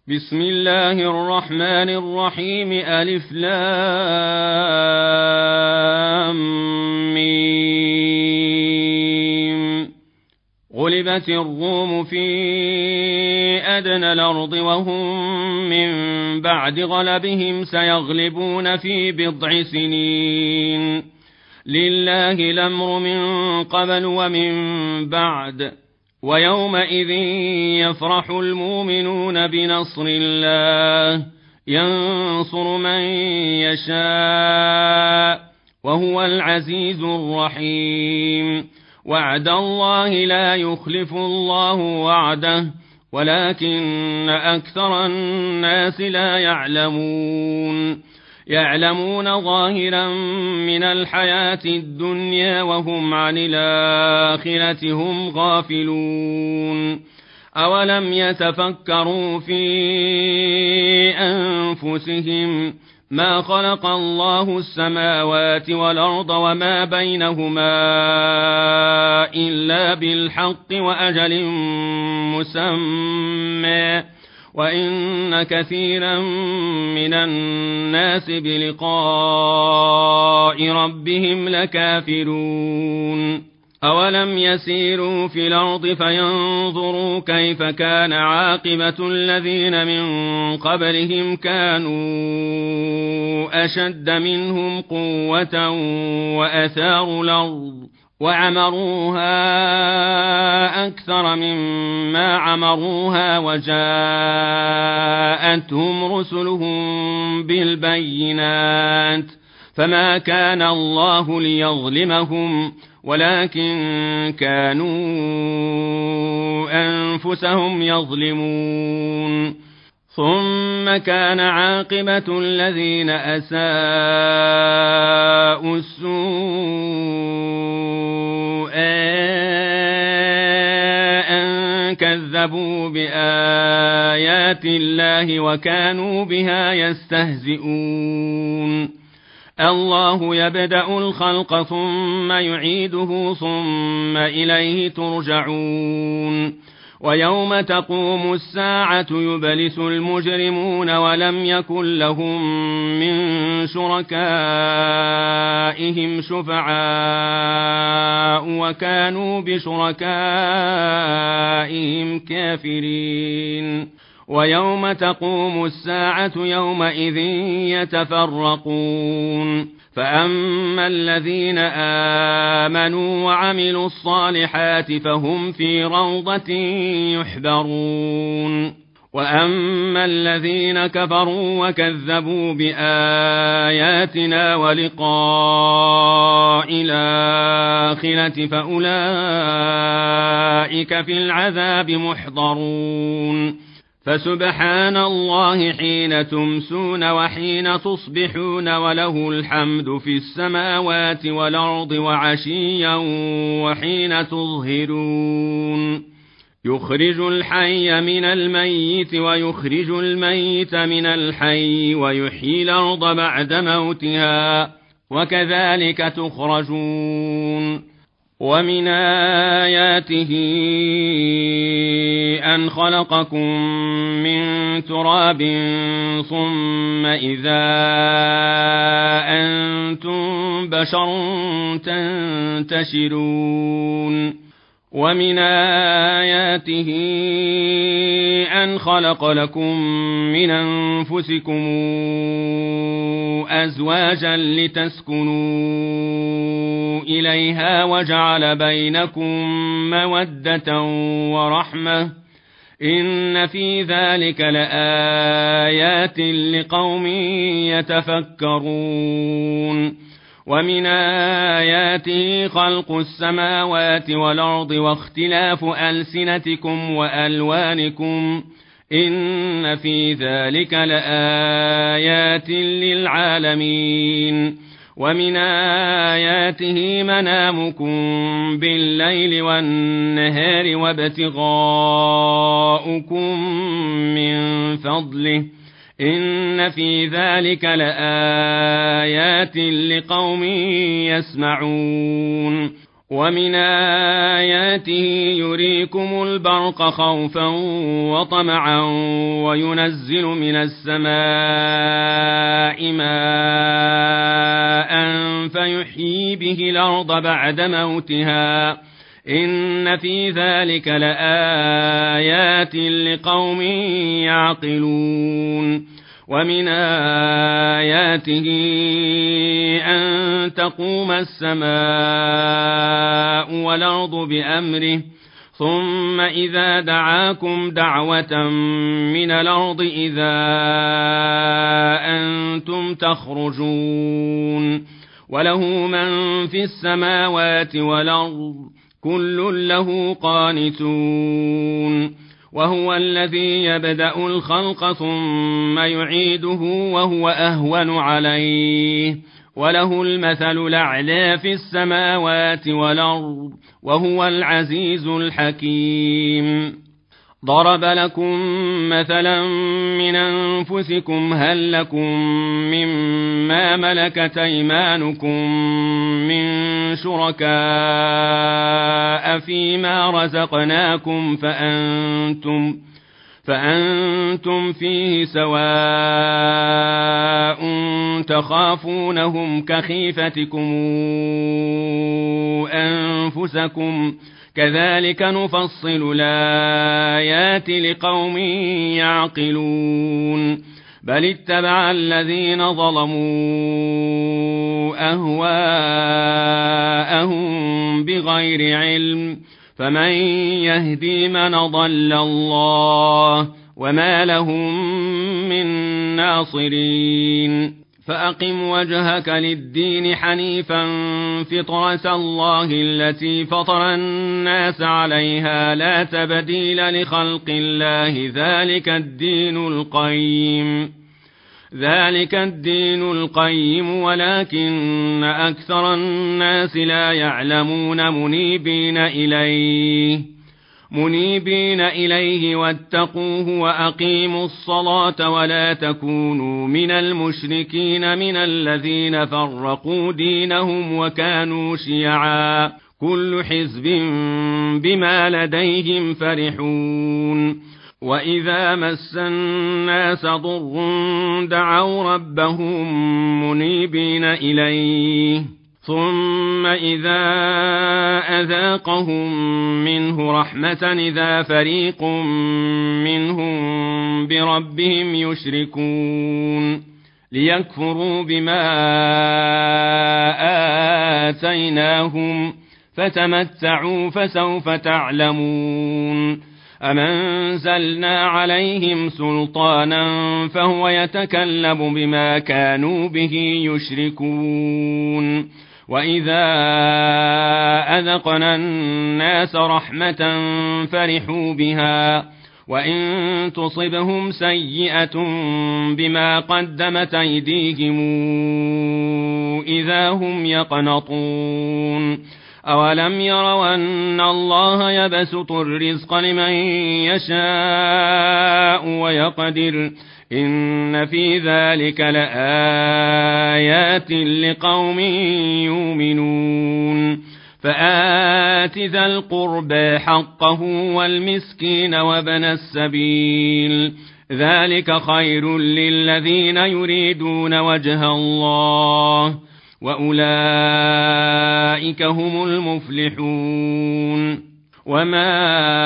بسم الله الرحمن الرحيم ألف لام ميم. غلبت الروم في أدنى الأرض وهم من بعد غلبهم سيغلبون في بضع سنين. لله الأمر من قبل ومن بعد، ويومئذ يفرح المؤمنون بنصر الله ينصر من يشاء وهو العزيز الرحيم. وعد الله لا يخلف الله وعده ولكن أكثر الناس لا يعلمون ظاهرا من الحياة الدنيا وهم عن الآخرة هم غافلون. أولم يتفكروا في أنفسهم ما خلق الله السماوات والأرض وما بينهما إلا بالحق وأجل مسمى، وإن كثيرا من الناس بلقاء ربهم لكافرون. أولم يسيروا في الأرض فينظروا كيف كان عاقبة الذين من قبلهم كانوا أشد منهم قوة وأثاروا الأرض وعمروها أكثر مما عمروها وجاءتهم رسلهم بالبينات، فما كان الله ليظلمهم ولكن كانوا أنفسهم يظلمون. ثم كان عاقبة الذين أساءوا السوء أن كذبوا بآيات الله وكانوا بها يستهزئون. الله يبدأ الخلق ثم يعيده ثم إليه ترجعون. ويوم تقوم الساعة يبلس المجرمون ولم يكن لهم من شركائهم شفعاء وكانوا بشركائهم كافرين. ويوم تقوم الساعة يومئذ يتفرقون، فأما الذين آمنوا وعملوا الصالحات فهم في روضة يحبرون، وأما الذين كفروا وكذبوا بآياتنا ولقاء الآخرة فأولئك في العذاب محضرون. فسبحان الله حين تمسون وحين تصبحون وله الحمد في السماوات والأرض وعشيا وحين تظهرون. يخرج الحي من الميت ويخرج الميت من الحي ويحيي الأرض بعد موتها وكذلك تخرجون. ومن آياته أن خلقكم من تراب ثم إذا أنتم بشر تنتشرون. ومن آياته أن خلق لكم من أنفسكم أزواجا لتسكنوا إليها وجعل بينكم مودة ورحمة إن في ذلك لآيات لقوم يتفكرون. ومن آياته خلق السماوات والأرض واختلاف ألسنتكم وألوانكم إن في ذلك لآيات للعالمين. ومن آياته منامكم بالليل والنهار وابتغاؤكم من فضله إن في ذلك لآيات لقوم يسمعون. ومن آياته يريكم البرق خوفا وطمعا وينزل من السماء ماء فيحيي به الأرض بعد موتها إن في ذلك لآيات لقوم يعقلون ومن آياته أن تقوم السماء والأرض بأمره ثم إذا دعاكم دعوة من الأرض إذا أنتم تخرجون وله من في السماوات والأرض كل له قانتون وهو الذي يبدأ الخلق ثم يعيده وهو أهون عليه وله المثل الأعلى في السماوات والأرض وهو العزيز الحكيم ضرب لكم مثلا من أنفسكم هل لكم مما ملكت أيمانكم من شركاء فيما رزقناكم فأنتم فيه سواء تخافونهم كخيفتكم أنفسكم كذلك نفصل الآيات لقوم يعقلون بل اتبع الذين ظلموا أهواءهم بغير علم فمن يهدي من ضل الله وما لهم من ناصرين فأقم وجهك للدين حنيفا فطرة الله التي فطر الناس عليها لا تبديل لخلق الله ذلك الدين القيم ولكن أكثر الناس لا يعلمون منيبين إليه واتقوه وأقيموا الصلاة ولا تكونوا من المشركين من الذين فرقوا دينهم وكانوا شيعا كل حزب بما لديهم فرحون وإذا مس الناس ضر دعوا ربهم منيبين إليه ثم إذا أذاقهم منه رحمة إذا فريق منهم بربهم يشركون ليكفروا بما آتيناهم فتمتعوا فسوف تعلمون أم أنزلنا عليهم سلطانا فهو يتكلم بما كانوا به يشركون وإذا أذقنا الناس رحمة فرحوا بها وإن تصبهم سيئة بما قدمت أيديهم إذا هم يقنطون أولم يروا أن الله يبسط الرزق لمن يشاء ويقدر إن في ذلك لآيات لقوم يؤمنون فآت ذا القربى حقه والمسكين وابن السبيل ذلك خير للذين يريدون وجه الله وأولئك هم المفلحون وما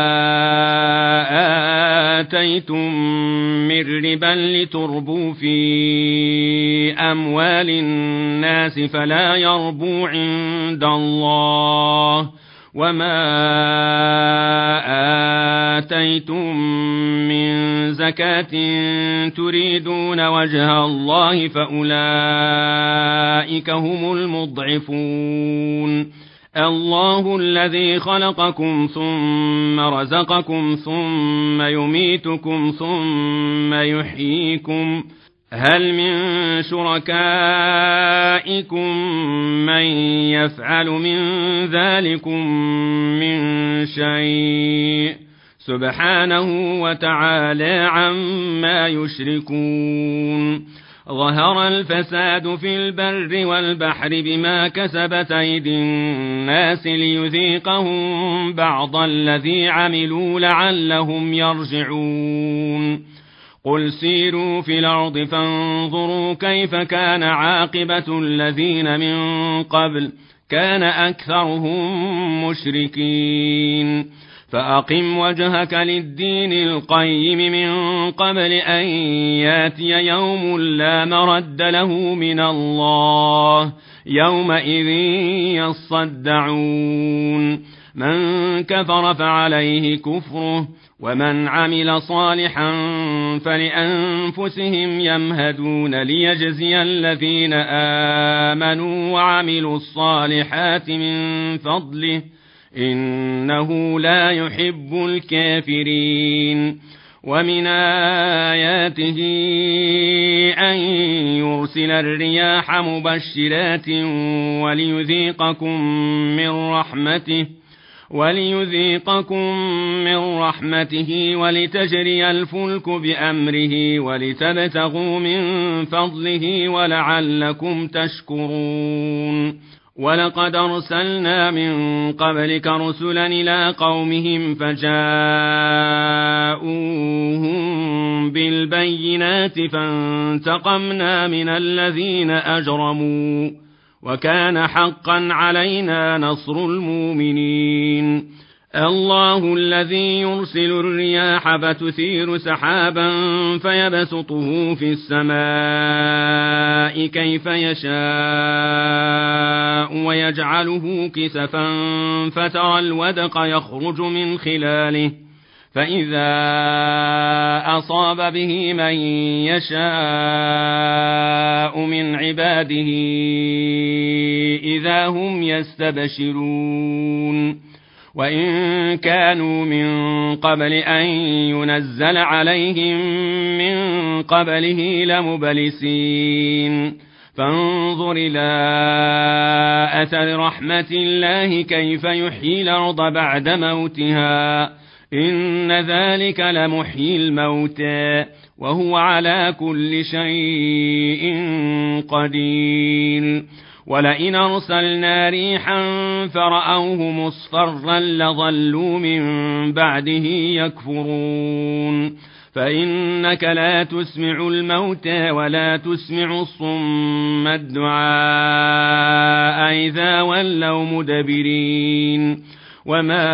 آتيتم من ربا لتربوا في أموال الناس فلا يربو عند الله وما آتيتم من زكاة تريدون وجه الله فأولئك هم المضعفون الله الذي خلقكم ثم رزقكم ثم يميتكم ثم يحييكم هل من شركائكم من يفعل من ذلكم من شيء سبحانه وتعالى عما يشركون ظهر الفساد في البر والبحر بما كسبت أيدي الناس ليذيقهم بعض الذي عملوا لعلهم يرجعون قل سيروا في الأرض فانظروا كيف كان عاقبة الذين من قبل كان أكثرهم مشركين فأقم وجهك للدين القيم من قبل أن ياتي يوم لا مرد له من الله يومئذ يصدعون من كفر فعليه كفره ومن عمل صالحا فلأنفسهم يمهدون ليجزي الذين آمنوا وعملوا الصالحات من فضله إنه لا يحب الكافرين ومن آياته أن يرسل الرياح مبشرات وليذيقكم من رحمته ولتجري الفلك بأمره ولتبتغوا من فضله ولعلكم تشكرون ولقد أرسلنا من قبلك رسلا إلى قومهم فجاءوهم بالبينات فانتقمنا من الذين أجرموا وكان حقا علينا نصر المؤمنين الله الذي يرسل الرياح فتثير سحابا فيبسطه في السماء كيف يشاء ويجعله كسفا فترى الودق يخرج من خلاله فإذا أصاب به من يشاء من عباده إذا هم يستبشرون وإن كانوا من قبل أن ينزل عليهم من قبله لمبلسين فانظر إلى أثر رحمة الله كيف يحيي الأرض بعد موتها إن ذلك لمحيي الموتى وهو على كل شيء قدير ولئن أرسلنا ريحا فرأوه مصفرا لظلوا من بعده يكفرون فإنك لا تسمع الموتى ولا تسمع الصم الدعاء إذا ولوا مدبرين وما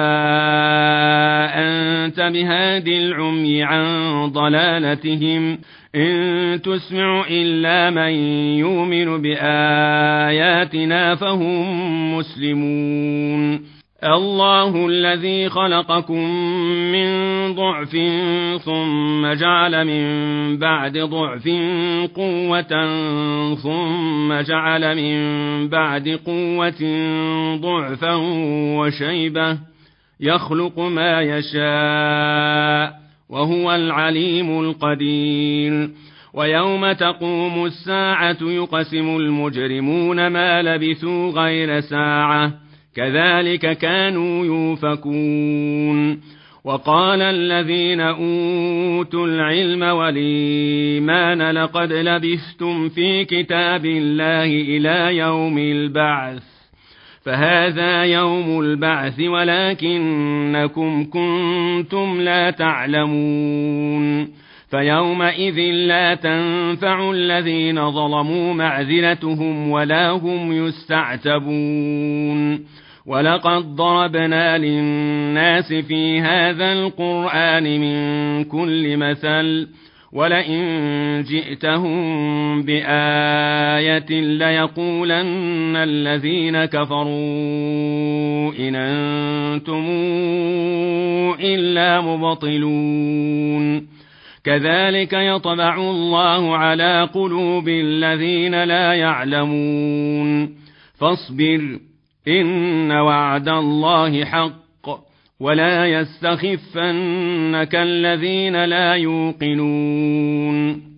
أنت بهاد العمي عن ضلالتهم إن تسمع إلا من يؤمن بآياتنا فهم مسلمون الله الذي خلقكم من ضعف ثم جعل من بعد ضعف قوة ثم جعل من بعد قوة ضعفا وشيبة يخلق ما يشاء وهو العليم القدير ويوم تقوم الساعة يقسم المجرمون ما لبثوا غير ساعة كذلك كانوا يؤفكون وقال الذين أوتوا العلم والإيمان لقد لبثتم في كتاب الله إلى يوم البعث فهذا يوم البعث ولكنكم كنتم لا تعلمون فيومئذ لا تنفع الذين ظلموا معذرتهم ولا هم يستعتبون ولقد ضربنا للناس في هذا القرآن من كل مثل ولئن جئتهم بآية ليقولن الذين كفروا إن أنتم إلا مبطلون كذلك يطبع الله على قلوب الذين لا يعلمون فاصبر إن وعد الله حق ولا يستخفنك الذين لا يوقنون